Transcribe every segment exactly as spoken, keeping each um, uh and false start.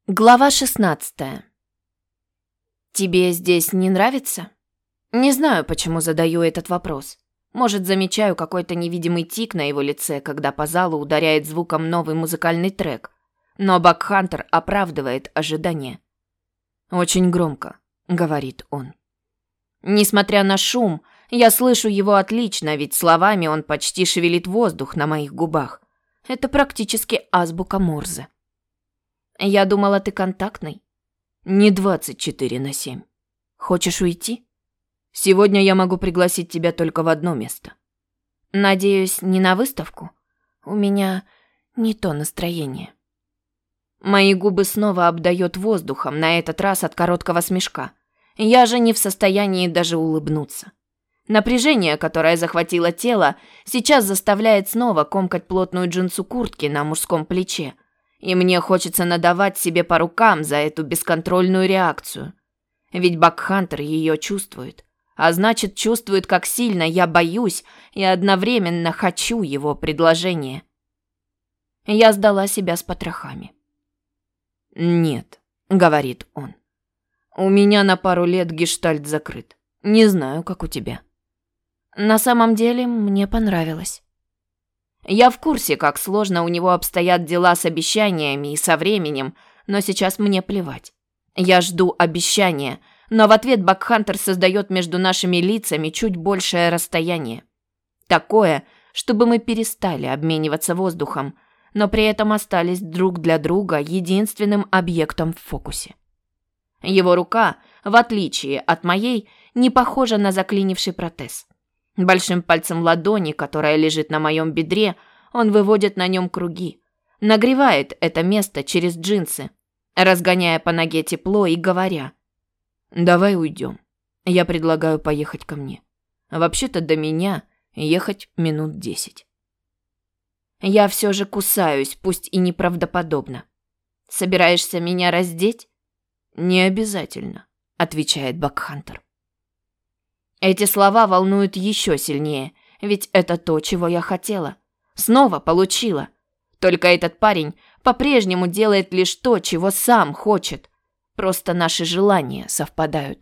Глава шестнадцатая. Тебе здесь не нравится? Не знаю, почему задаю этот вопрос. Может, замечаю какой-то невидимый тик на его лице, когда по залу ударяет звуком новый музыкальный трек. Но Бакхантер оправдывает ожидания. «Очень громко», — говорит он. Несмотря на шум, я слышу его отлично, ведь словами он почти шевелит воздух на моих губах. Это практически азбука Морзе. Я думала, ты контактный. Не двадцать четыре на семь. Хочешь уйти? Сегодня я могу пригласить тебя только в одно место. Надеюсь, не на выставку? У меня не то настроение. Мои губы снова обдает воздухом, на этот раз от короткого смешка. Я же не в состоянии даже улыбнуться. Напряжение, которое захватило тело, сейчас заставляет снова комкать плотную джинсу куртки на мужском плече. И мне хочется надавать себе по рукам за эту бесконтрольную реакцию. Ведь Бакхантер ее чувствует. А значит, чувствует, как сильно я боюсь и одновременно хочу его предложение. Я сдала себя с потрохами. «Нет», — говорит он. «У меня на пару лет гештальт закрыт. Не знаю, как у тебя». На самом деле, мне понравилось. Я в курсе, как сложно у него обстоят дела с обещаниями и со временем, но сейчас мне плевать. Я жду обещания, но в ответ Бакхантер создает между нашими лицами чуть большее расстояние. Такое, чтобы мы перестали обмениваться воздухом, но при этом остались друг для друга единственным объектом в фокусе. Его рука, в отличие от моей, не похожа на заклинивший протез. Большим пальцем ладони, которая лежит на моем бедре, он выводит на нем круги. Нагревает это место через джинсы, разгоняя по ноге тепло и говоря: «Давай уйдем. Я предлагаю поехать ко мне. Вообще-то до меня ехать минут десять». Я все же кусаюсь, пусть и неправдоподобно. «Собираешься меня раздеть?» «Не обязательно», — отвечает Бакхантер. Эти слова волнуют еще сильнее, ведь это то, чего я хотела. Снова получила. Только этот парень по-прежнему делает лишь то, чего сам хочет. Просто наши желания совпадают.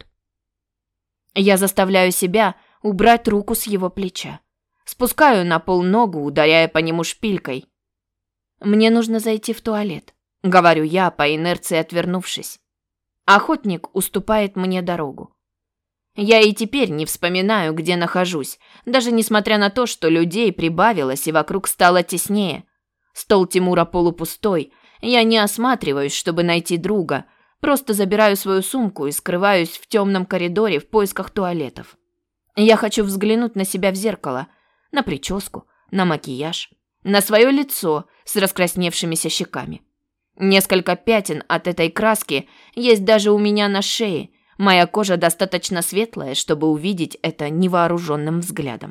Я заставляю себя убрать руку с его плеча. Спускаю на пол ногу, ударяя по нему шпилькой. «Мне нужно зайти в туалет», — говорю я, по инерции отвернувшись. Охотник уступает мне дорогу. Я и теперь не вспоминаю, где нахожусь, даже несмотря на то, что людей прибавилось и вокруг стало теснее. Стол Тимура полупустой, я не осматриваюсь, чтобы найти друга, просто забираю свою сумку и скрываюсь в темном коридоре в поисках туалетов. Я хочу взглянуть на себя в зеркало, на прическу, на макияж, на свое лицо с раскрасневшимися щеками. Несколько пятен от этой краски есть даже у меня на шее. Моя кожа достаточно светлая, чтобы увидеть это невооруженным взглядом.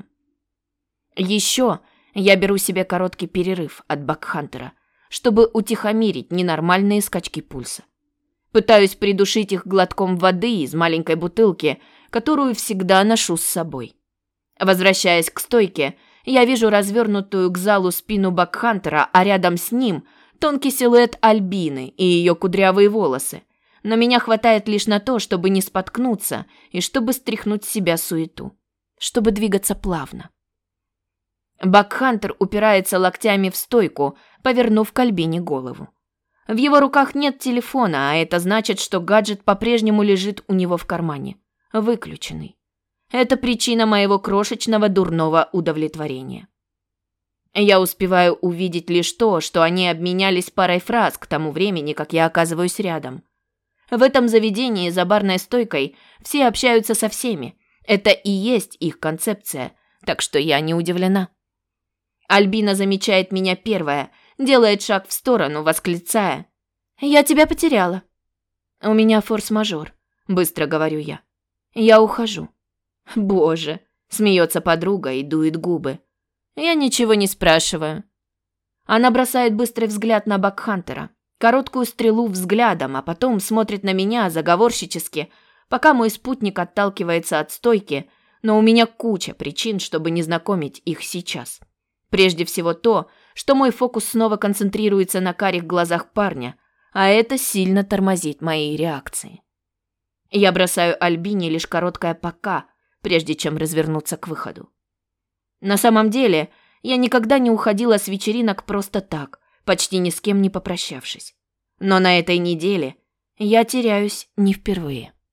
Еще я беру себе короткий перерыв от Бакхантера, чтобы утихомирить ненормальные скачки пульса. Пытаюсь придушить их глотком воды из маленькой бутылки, которую всегда ношу с собой. Возвращаясь к стойке, я вижу развернутую к залу спину Бакхантера, а рядом с ним тонкий силуэт Альбины и ее кудрявые волосы. Но меня хватает лишь на то, чтобы не споткнуться и чтобы стряхнуть с себя суету, чтобы двигаться плавно. Бакхантер упирается локтями в стойку, повернув к Альбине голову. В его руках нет телефона, а это значит, что гаджет по-прежнему лежит у него в кармане, выключенный. Это причина моего крошечного дурного удовлетворения. Я успеваю увидеть лишь то, что они обменялись парой фраз к тому времени, как я оказываюсь рядом. В этом заведении за барной стойкой все общаются со всеми. Это и есть их концепция, так что я не удивлена. Альбина замечает меня первая, делает шаг в сторону, восклицая: «Я тебя потеряла». «У меня форс-мажор», — быстро говорю я. «Я ухожу». «Боже», — смеется подруга и дует губы. «Я ничего не спрашиваю». Она бросает быстрый взгляд на Бакхантера. Короткую стрелу взглядом, а потом смотрит на меня заговорщически, пока мой спутник отталкивается от стойки, но у меня куча причин, чтобы не знакомить их сейчас. Прежде всего то, что мой фокус снова концентрируется на карих глазах парня, а это сильно тормозит мои реакции. Я бросаю Альбине лишь короткое «пока», прежде чем развернуться к выходу. На самом деле, я никогда не уходила с вечеринок просто так, почти ни с кем не попрощавшись. Но на этой неделе я теряюсь не впервые.